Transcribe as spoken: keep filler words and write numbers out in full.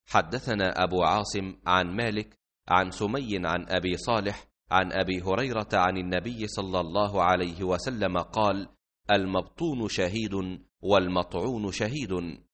حدثنا أبو عاصم عن مالك عن سمي عن أبي صالح عن أبي هريرة عن النبي صلى الله عليه وسلم قال: المبطون شهيد والمطعون شهيد.